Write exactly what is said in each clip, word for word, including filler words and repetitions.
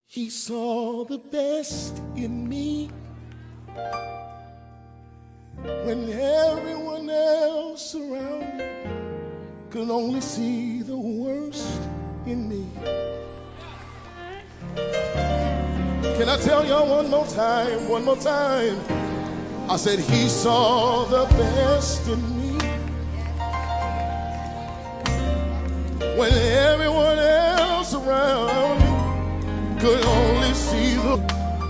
He saw the best in me when everyone else around me could only see the worst in me. Can I tell y'all one more time, one more time? I said he saw the best in me when everyone else around me could only see the...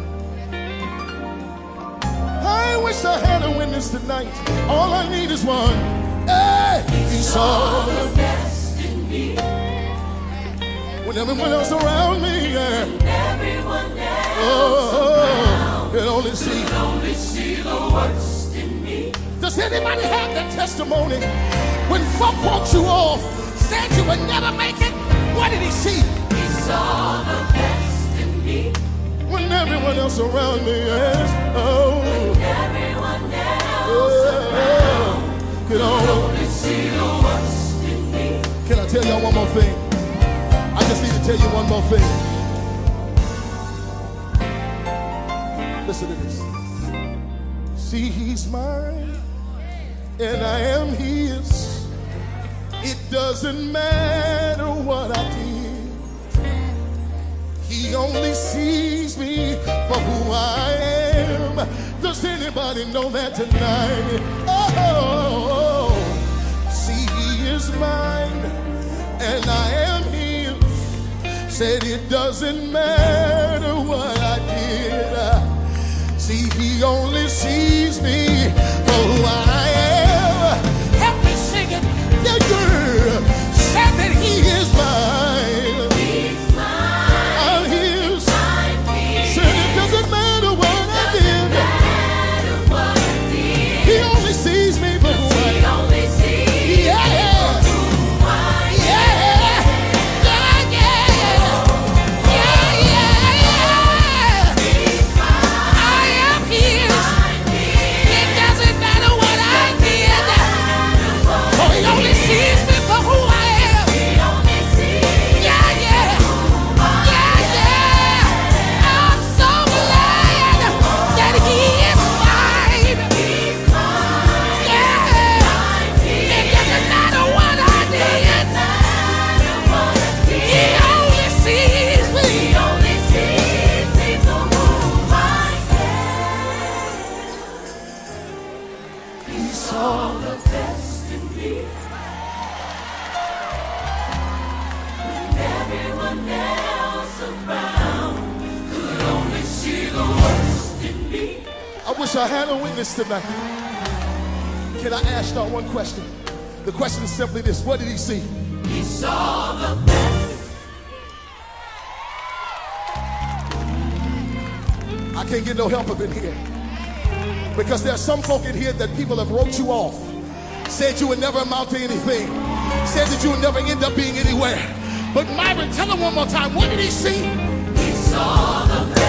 I wish I had a witness tonight. All I need is one. Hey, he saw the best in me when everyone else around me, yeah. When everyone else oh, around could only see, could only see the worst in me. Does anybody have that testimony? When folk walked you off, said you would never make it, what did he see? He saw the best in me when everyone else around me, yes. Oh, when everyone else oh, around could only see the worst in me. Can I tell y'all one more thing? I just need to tell you one more thing. Listen to this. See, he's mine and I am his. It doesn't matter what I did. He only sees me for who I am. Does anybody know that tonight? Oh, see, he is mine and I am his. Said it doesn't matter what I did. See, he only sees me for who I am. Help me sing it. Yeah, girl. Said that he is mine. He's mine. I'm his. I'm his. Said it doesn't matter what it I did. Matter what I did. He only sees me for who I am. He only sees yeah. me for who I am. Yeah. I had a witness tonight. Can I ask y'all one question? The question is simply this: what did he see? He saw the best. I can't get no help up in here because there's some folk in here that people have wrote you off, said you would never amount to anything, said that you would never end up being anywhere. But Myron, tell him one more time, what did he see? He saw the best.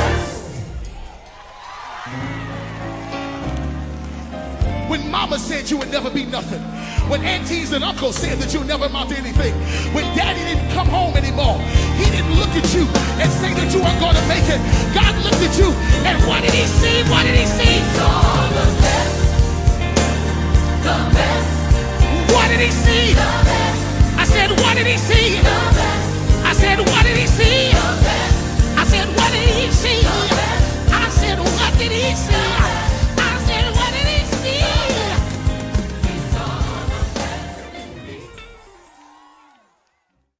When mama said you would never be nothing, when aunties and uncles said that you would never amount to anything, when daddy didn't come home anymore, he didn't look at you and say that you weren't going to make it. God looked at you, and what did he see? What did he see? He saw the best, the best. What did he see? The best. I said, what did he see? The best. I said, what did he see? The best.